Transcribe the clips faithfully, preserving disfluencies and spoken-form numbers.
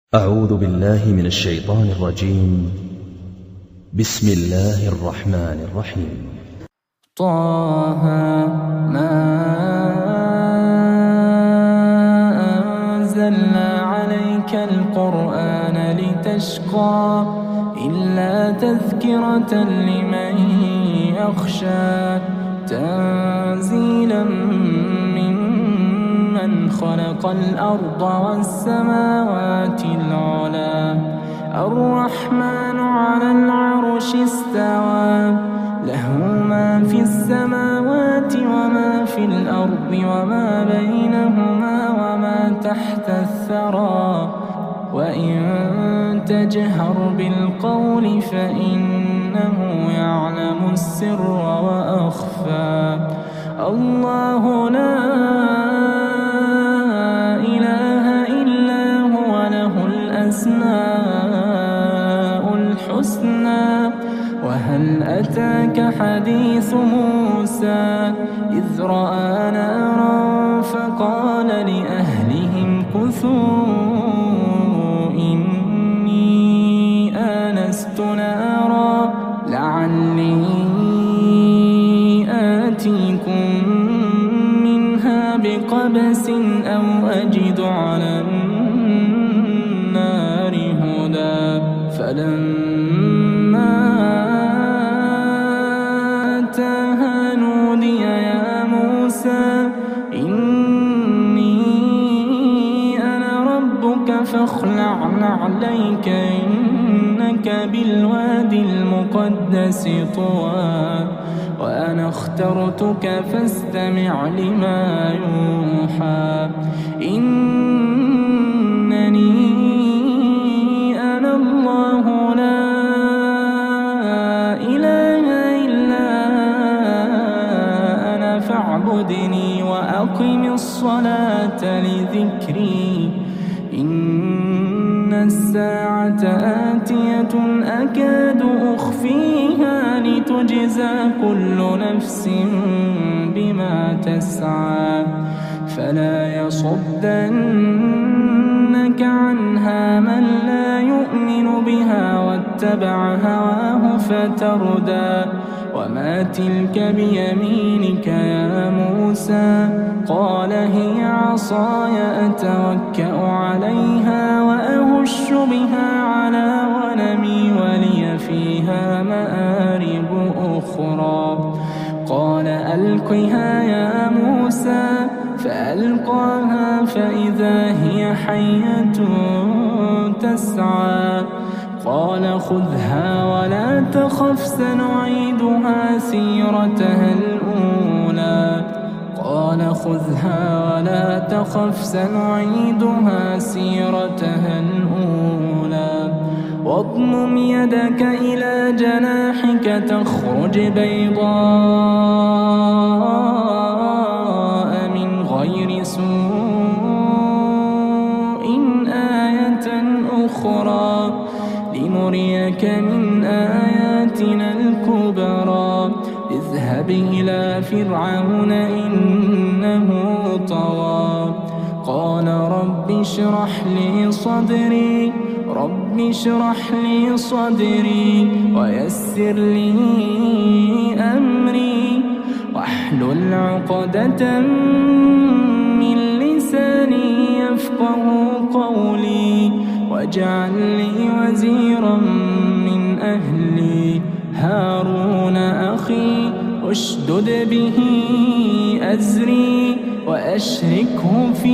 أعوذ بالله من الشيطان الرجيم. بسم الله الرحمن الرحيم. طه ما أنزلنا عليك القرآن لتشقى إلا تذكرة لمن يخشى تنزيلا ممن خلق الأرض والسماوات العلى الرحمن على العرش استوى له ما في السماوات وما في الأرض وما بينهما وما تحت الثرى وإن تجهر بالقول فإنه يعلم السر وأخفى الله لا إله إلا هو له الأسماء الحسنى وهل أتاك حديث موسى إذ رأى نارا فقال لأهلهم كثوا إني آنست نارا لعلي آتيكم منها بقبس أو أجد على النار هدى فلما أتاها نودي يا موسى إني أنا ربك فاخلع نعليك إنك بالوادي المقدس طوى وأنا اخترتك فاستمع لما يوحى إنني أنا الله لا إله إلا أنا فاعبدني وأقم الصلاة لذكري إن الساعة آتية أكاد أخفيها لتجزى كل نفس بما تسعى فلا يصدنك عنها من لا يؤمن بها واتبع هواه فتردى وما تلك بيمينك يا موسى قال هي عصاي أتوكأ عليها وأهش بها على غنمي ولي فيها مآرب أخرى قال ألقها يا موسى فألقاها فإذا هي حية تسعى قال خذها ولا تخف سنعيدها سيرتها الأولى قال خذها ولا تخف سنعيدها سيرتها الأولى واضمم يدك إلى جناحك تخرج بيضاء من غير سوء آية أخرى لنريك من آياتنا الكبرى اذهب إلى فرعون إنه طغى قال رب اشرح لي صدري رب اشرح لي صدري ويسر لي أمري واحلل عقدة من لساني يفقه قولي واجعل لي وزيرا من أهلي هارون أخي اشدد به أزري وأشركه في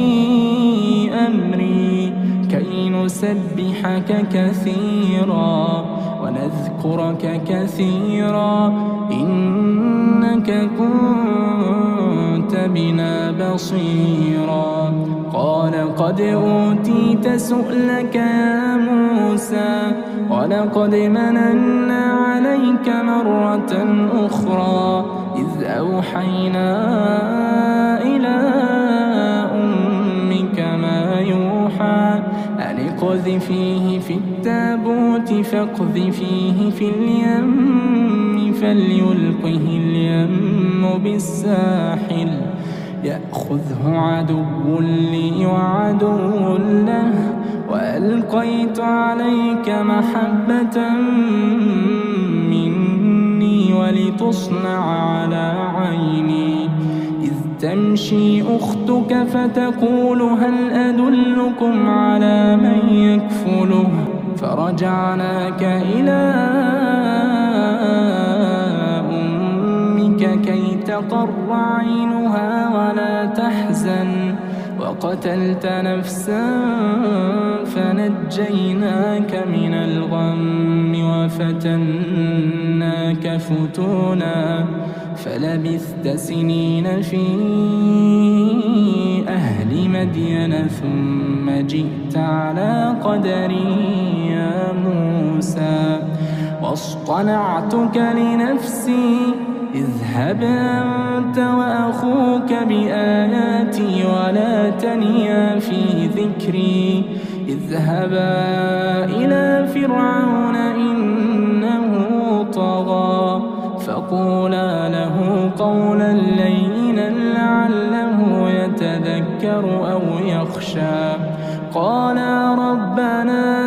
أمري كي نسبحك كثيرا ونذكرك كثيرا إنك كنت بنا بصيرا قال قد أوتيت سؤلك يا موسى ولقد مننا عليك مرة أخرى إذ أوحينا إلى أمك ما يوحى أن اقذفيه في التابوت فاقذفيه في اليم فليلقه اليم بالساحل يأخذه عدو لي وعدو له وألقيت عليك محبة مني ولتصنع على عيني إذ تمشي أختك فتقول هل أدلكم على من يكفله فرجعناك إلى أمك كي تقر عينها ولا تحزن وقتلت نفسا فنجيناك من الغم وفتناك فتونا فلبثت سنين في أهل مدين ثم جئت على قدري يا موسى واصطنعتك لنفسي اذهب أنت وأخوك بآياتي ولا تنيا في ذكري اذهبا إلى فرعون إنه طغى فقولا له قولا لينا لعله يتذكر أو يخشى قالا ربنا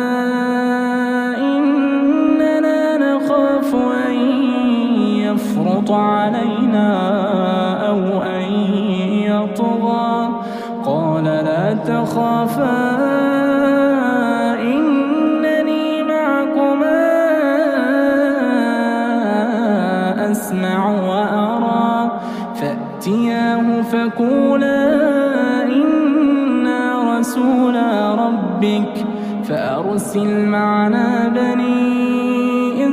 إننا نخاف أن يفرط علينا أو أن يطغى قال لا تخافا إنني معكما أسمع وأرى فأتياه فقولا إنا رسولا ربك فأرسل معنا بني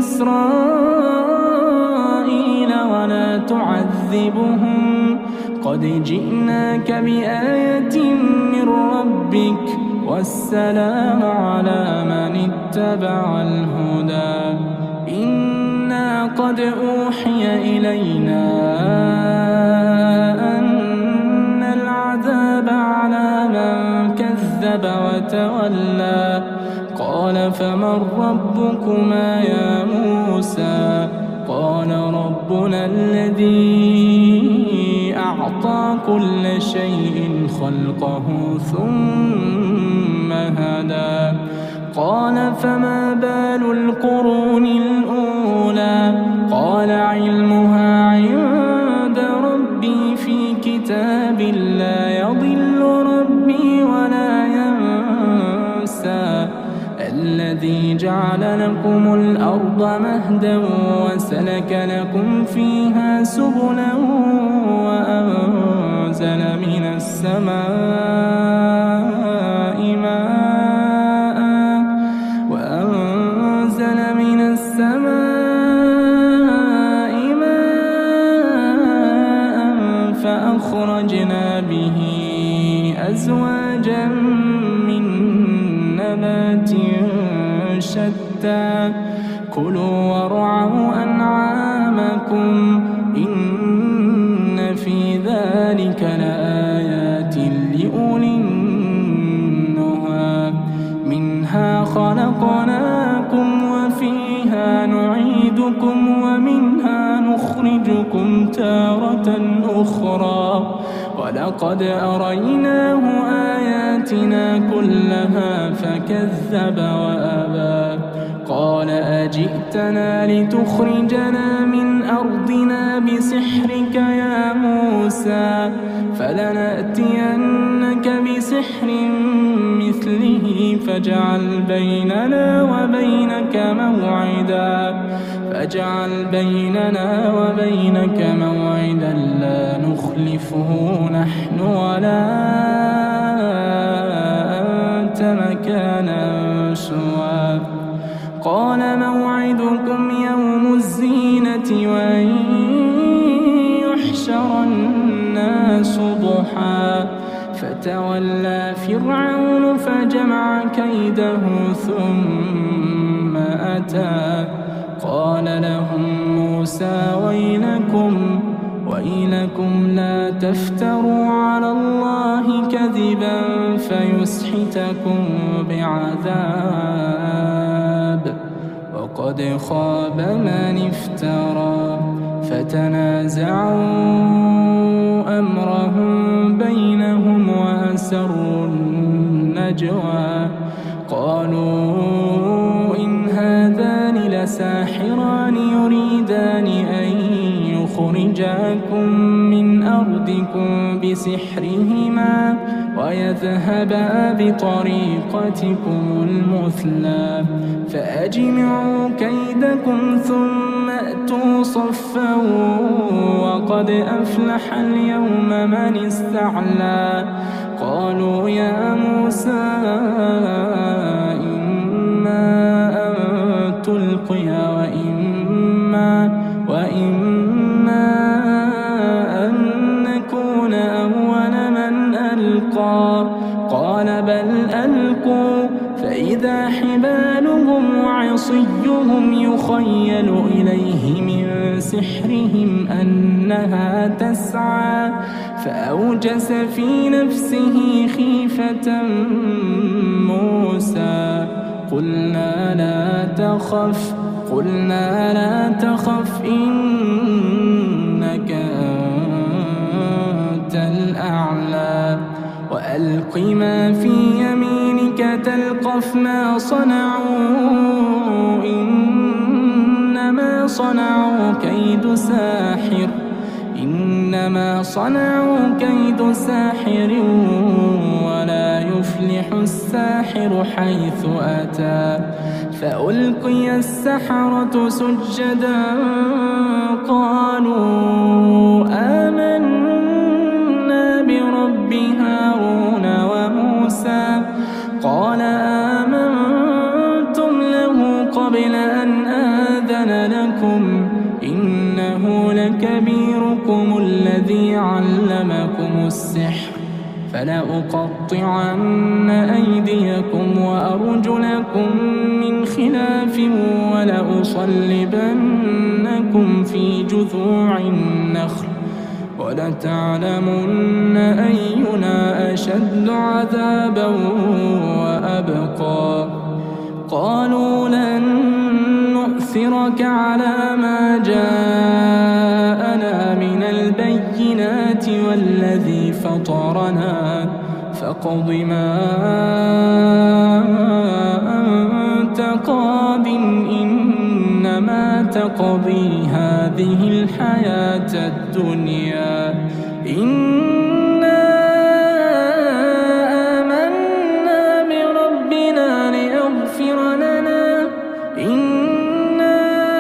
إسرائيل ولا تعذبهم قد جئناك بآية من ربك والسلام على من اتبع الهدى إنا قد أوحي إلينا أن العذاب على من كذب وتولى قال فمن ربكما يا موسى قال ربنا الذي أعطى كل شيء خلقه ثم هدى قال فما بال القرون الأولى قال علمها عند ربي في كتاب لا يضل ربي ولا ينسى الذي جعل لكم الأرض مهدا وسلك لكم فيها سبلا وأنزل من السماء ماء وأنزل من السماء ماء فأخرجنا به أزواجا من نبات شتى كلوا وارعوا أنعامكم إن في ذلك لآيات لأولي النهى منها خلقناكم وفيها نعيدكم ومنها نخرجكم تارة أخرى ولقد أريناه آياتنا كلها فكذب وأبى قال أجئتنا لتخرجنا من أرضنا بسحرك يا موسى فلنأتينك بسحر مثله فاجعل بيننا وبينك موعدا فاجعل بيننا وبينك موعدا لا نخلفه نحن ولا أنت مكانا سوى قال موعدكم يوم الزينة وأن يحشر الناس ضحى فتولى فرعون فجمع كيده ثم أتى قال لهم موسى ويلكم ويلكم لا تفتروا على الله كذبا فيسحتكم بعذاب وقد خاب من افترى فتنازعوا أمرهم بينهم وأسروا النجوى بسحرهما ويذهبا بطريقتكم المثلى فأجمعوا كيدكم ثم أتوا صفا وقد أفلح اليوم من استعلى قالوا يا موسى إما أن تلقي وإما وإما أن نكون أول من ألقى قال بل ألقوا فإذا حبالهم وعصيهم يخيل إليه من سحرهم أنها تسعى فأوجس في نفسه خيفة موسى قلنا لا تخف قلنا لا تخف إنك أنت الأعلى وألق ما في يمينك تلقف ما صنعوا إنما صنعوا كيد ساحر إنما صنعوا كيد ساحر ولا يفلح الساحر حيث أتى فألقي السحرة سجدا قالوا آمنا برب هارون وموسى قال آمنتم له قبل أن آذن لكم إنه لكبيركم الذي علمكم السحر فلأقطعن أيديكم وأرجلكم من خلاف ولأصلبنكم في جذوع النخل ولتعلمن أينا أشد عذابا وأبقى قالوا لن نؤثرك على ما جاءنا من البينات والذي فطرنا فاقض ما أنت قاض إنما تقضي هذه الحياة الدنيا إنا آمنا بربنا ليغفر لنا إنا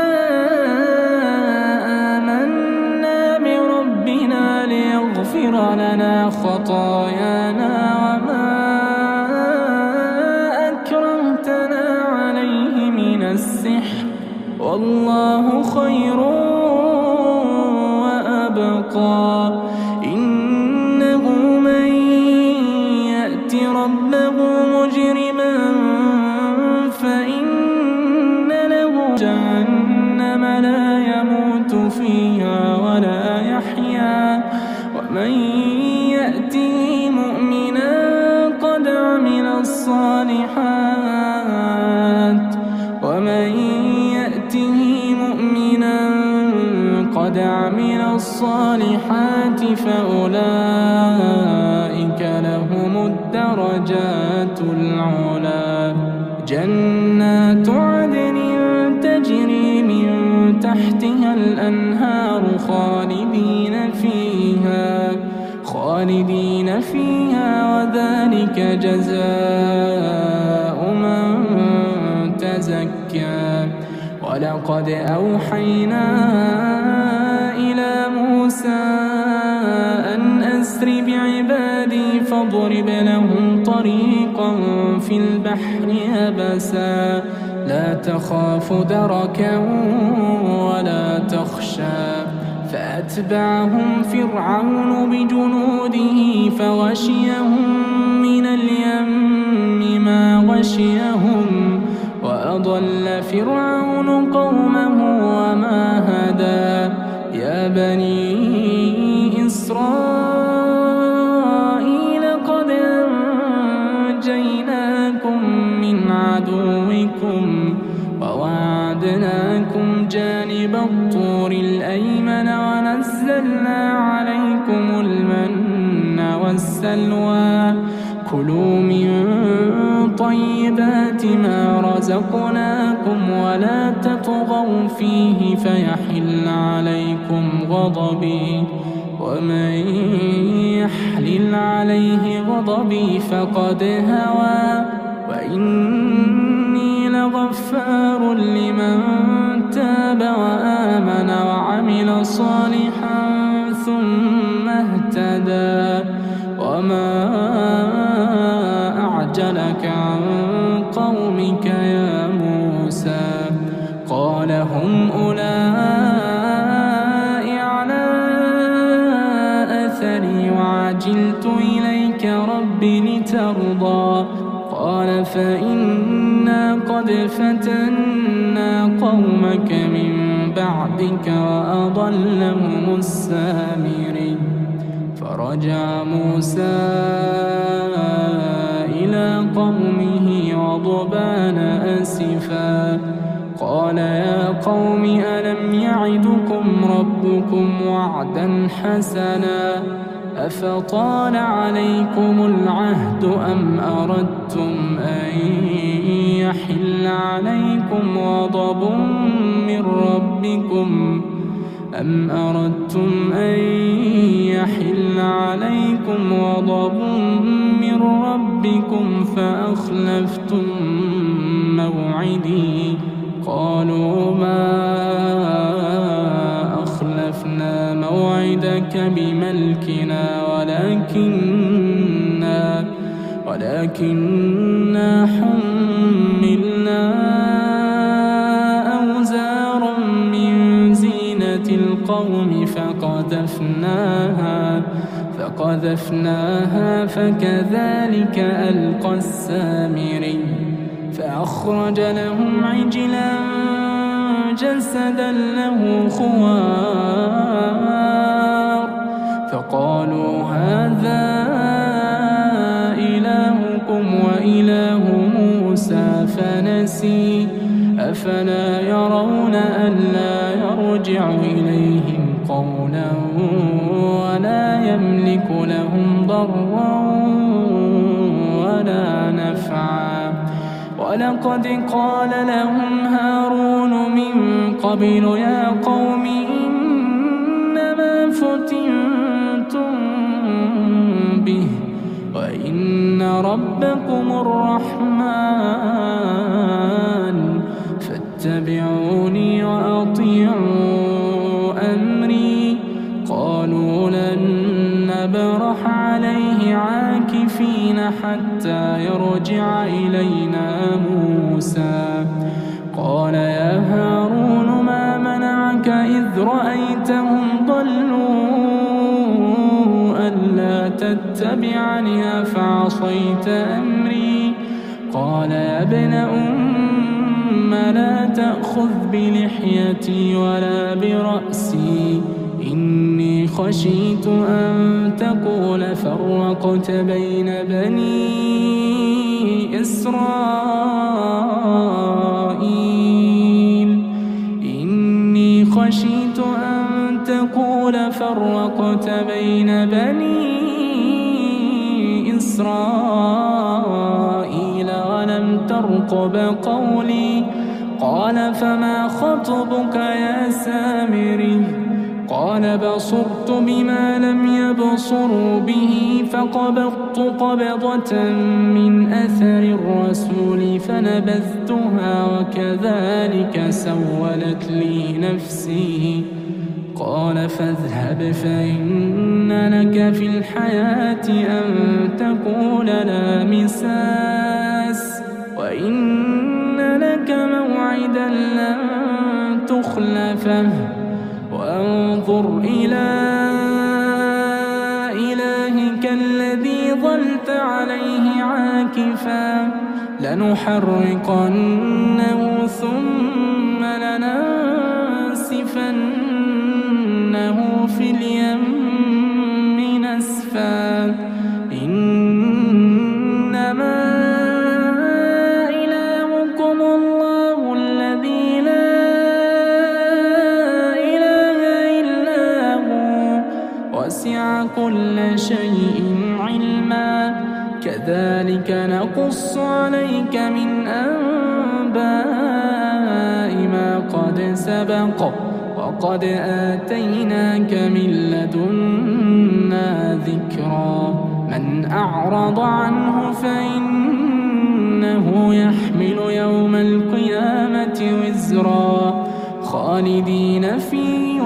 آمنا بربنا ليغفر لنا خطايانا وما أكرمتنا عليه من السحر والله خير وأبقى إنه من يأت ربه مجرما فإن له جهنم لا يموت فيها ولا يحيا ومن يأته مؤمنا قد عمل الصالحات ومن يأته مؤمنا قد عمل الصالحات فأولئك لهم الدرجات العلى جنات عدن تجري من تحتها الأنهار خالدين فيها خالدين فيها وذلك جزاء من تزكى ولقد أوحينا إلى موسى أن أسر بعبادي فاضرب لهم طريقا في البحر يبسا لا تخاف دركا ولا تخشى فأتبعهم فرعون بجنوده فغشيهم من اليم ما غشيهم وأضل فرعون قومه وما هدى يا بني إسرائيل قد أنجيناكم من عدوكم وواعدناكم جانب الطور الأيمن ونزلنا عليكم المن والسلوى كلوا من طيبات ما رزقناكم ولا تطغوا فيه فيحل عليكم غضبي ومن يحلل عليه غضبي فقد هوى وإني لغفار لمن تاب وآمن وعمل صالحا ثم اهتدى وما أعجلك عن قومك يا موسى قال هم أولئك على أثري وعجلت إليك رب لترضى قال فإنا قد فتنا قومك من بعدك وأضلهم السامري فرجع موسى إلى قومه غضبان أسفا قال يا قوم ألم يعدكم ربكم وعدا حسنا أفطال عليكم العهد أم أردتم أن يحل عليكم غضب من ربكم أم أردتم أن يحل عليكم غضب من ربكم فأخلفتم موعدي قالوا ما أخلفنا موعدك بملكنا ولكننا ولكننا حملنا أوزارا من زينة القوم فقذفناها فقذفناها فكذلك ألقى السامري فأخرج لهم عجلا جسدا له خوار فقالوا هذا إلهكم وإله موسى فنسي أفلا يرون ألا يرجع إليهم قولا ولا يملك لهم ضرا ولا نفعا ولقد قال لهم هارون من قبل يا قوم إنما فتنتم به وإن ربكم الرحمن فاتبعوني وأطيعوا أمري قالوا لن نبرح عليه عاكفين حتى يرجع إلينا موسى قال يا هارون ما منعك إذ رأيتهم ضلوا ألا تتبعني أفعصيت أمري قال يا ابن أم لا تأخذ بلحيتي ولا برأسي إني خشيت أن تقول فرقت بين بني إسرائيل إني خشيت أن تقول فرقت بين بني إسرائيل ولم ترقب قولي قال فما خطبك يا سامري قال بصرت بما لم يبصروا به فقبضت قبضة من أثر الرسول فنبذتها وكذلك سولت لي نفسي قال فاذهب فإن لك في الحياة أن تقول لا مساس وإن لك موعدا لن تخلفه وانظر إلى إلهك الذي ظلت عليه عاكفا لنحرقنه ثم لننسفنه في اليم نسفا إنما إلهكم الله الذي لا وسع كل شيء علما كذلك نقص عليك من أنباء ما قد سبق وقد آتيناك من لدنا ذكرا من أعرض عنه فإنه يحمل يوم القيامة وزرا خالدين فيه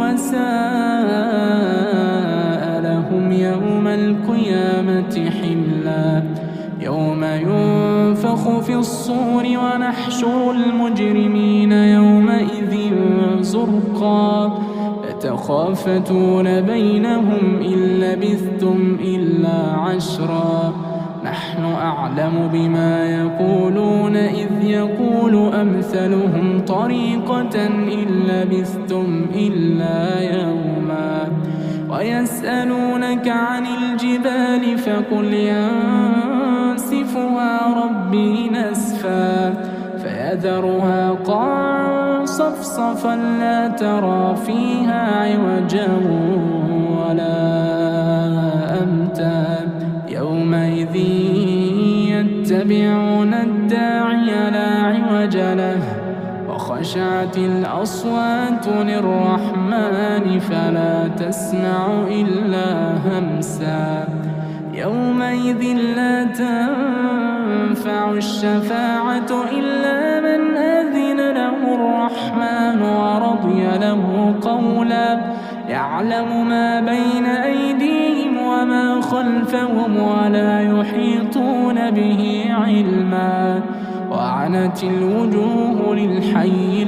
وساء لهم يوم القيامة حملا يوم ينفخ في الصور ونحشر المجرمين يومئذ زرقا يتخافتون بينهم إن لبثتم إلا عشرا نحن أعلم بما يقولون إذ يقول أمثلهم طريقة إن لبثتم إلا يوما ويسألونك عن الجبال فقل ينسفها ربي نسفا فيذرها قاعا صفصفا لا ترى فيها عوجا ولا أمتا يومئذ يتبعون الداعي لا عوج له وخشعت الأصوات للرحمن فلا تسمع إلا همسا يومئذ لا تنفع الشفاعة إلا من أذن له الرحمن ورضي له قولا يعلم ما بين أيديهم وما خلفهم ولا يحيطون به علما وعنت الوجوه للحي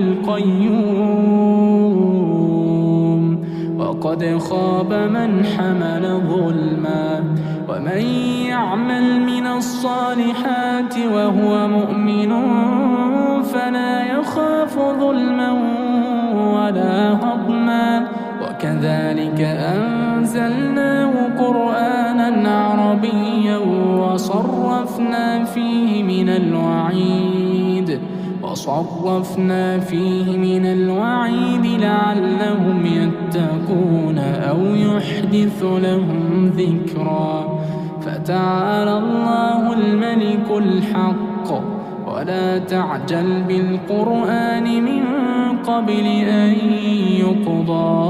القيوم وقد خاب من حمل ظلما ومن يعمل من الصالحات وهو مؤمن فلا يخاف ظلما ولا هضما وكذلك أنزلناه قرآنا عربيا وصرفنا فيه من الوعيد وصرفنا فيه من الوعيد لعلهم يتقون أو يحدث لهم ذكرا فتعالى الله الملك الحق ولا تعجل بالقرآن من قبل أن يقضى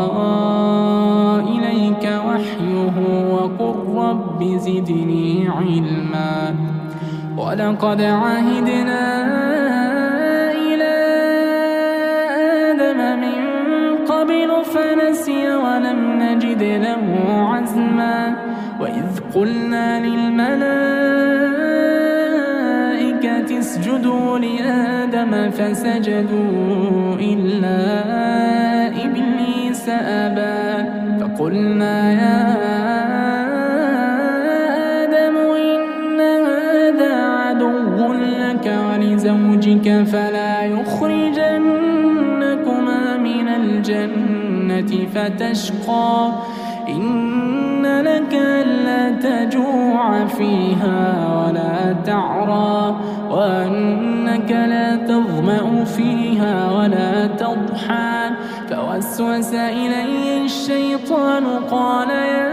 إليك وحيه وقل رب زدني علما ولقد عهدنا إلى آدم من قبل فنسي ولم نجد له عزما وإذ قلنا للملائكة اسجدوا لآدم فسجدوا إلا إبليس أبى فقلنا يا آدم إن هذا عدو لك ولزوجك فلا يخرجنكما من الجنة فتشقى إن لك ألا تجوع فيها ولا تعرى وأنك لا تظمأ فيها ولا تضحى فوسوس إليه الشيطان قال يا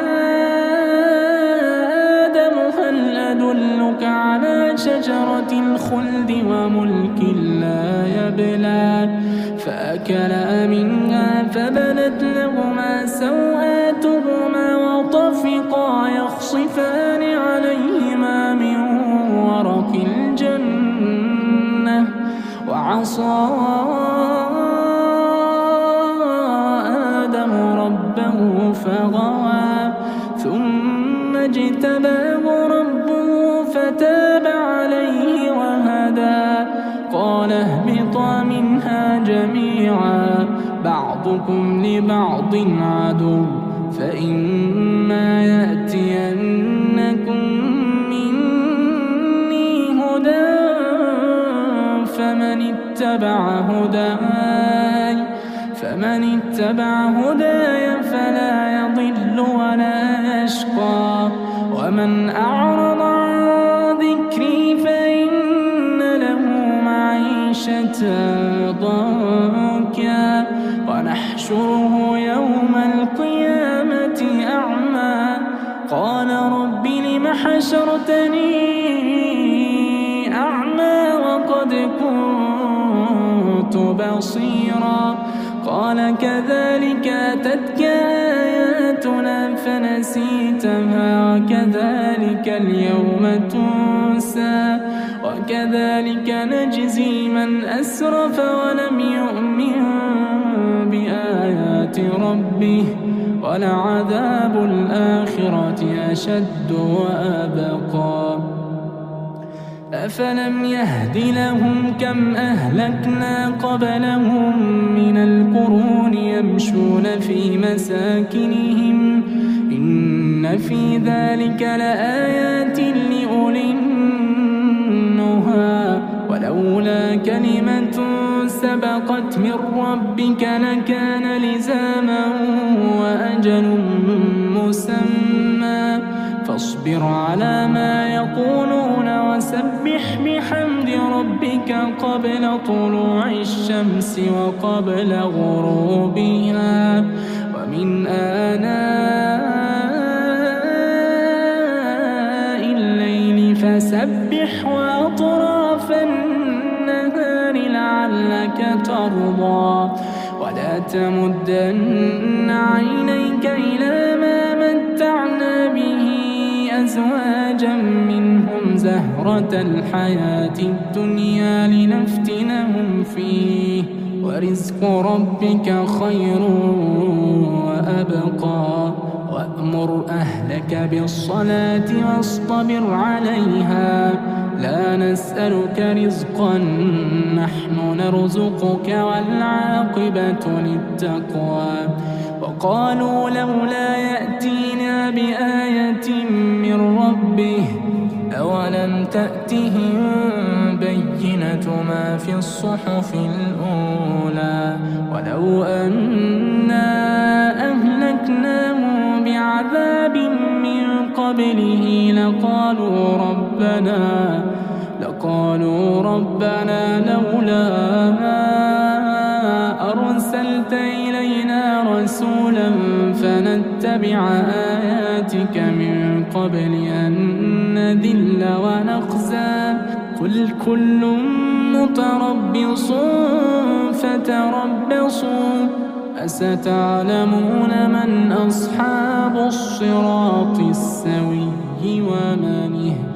آدم هل أدلك على شجرة الخلد وملك لا يبلى فأكلا منها فبدت لهما سوآتهما وطفقا يخصفان عليهما من ورق الجنة وعصى آدم ربه فغوى ثم اجتباه ربه فتاب عليه وهدى قال اهبطا منها جميعا بعضكم لبعض عدو فإما يأتينكم مني هدى فمن اتبع هداي فمن اتبع هداي فلا يضل ولا يشقى ومن أعرض عن ذكري فإن له معيشة ضنكا ونحشره يوم القيامة أعمى قال رب لم حشرتني أعمى وقد كنت بصيرا قال كذلك أتتك آياتنا فنسيتها وكذلك اليوم تنسى وكذلك نجزي من أسرف ولم يؤمن بآيات ربه ولعذاب الآخرة أشد وأبقى أفلم يهد لهم كم أهلكنا قبلهم من القرون يمشون في مساكنهم إن في ذلك لآيات لأولي النهى ولولا كلمة سبقت من ربك لكان لزاما وأجل مسمى فاصبر على ما يقولون وسبح بحمد ربك قبل طلوع الشمس وقبل غروبها ومن آناء الليل فسبح وأطراف النهار لعلك ترضى ولا تمدن عينيك إلى ما متعنا به أزواجا منهم زهرة الحياة الدنيا لنفتنهم فيه ورزق ربك خير وأبقى وأمر أهلك بالصلاة واصطبر عليها لا نسألك رزقا نحن نرزقك والعاقبة للتقوى وقالوا لولا يأتينا بآية من ربه أولم تأتهم بينة ما في الصحف الأولى ولو أنا أهلكناهم بعذاب من قبله لقالوا ربنا لقالوا ربنا لولا أرسلت إلينا رسولا فنتبع آياتك من قبل أن نذل ونخزى قل كل متربص فتربصوا فستعلمون من أصحاب الصراط السوي ومن اهتدى.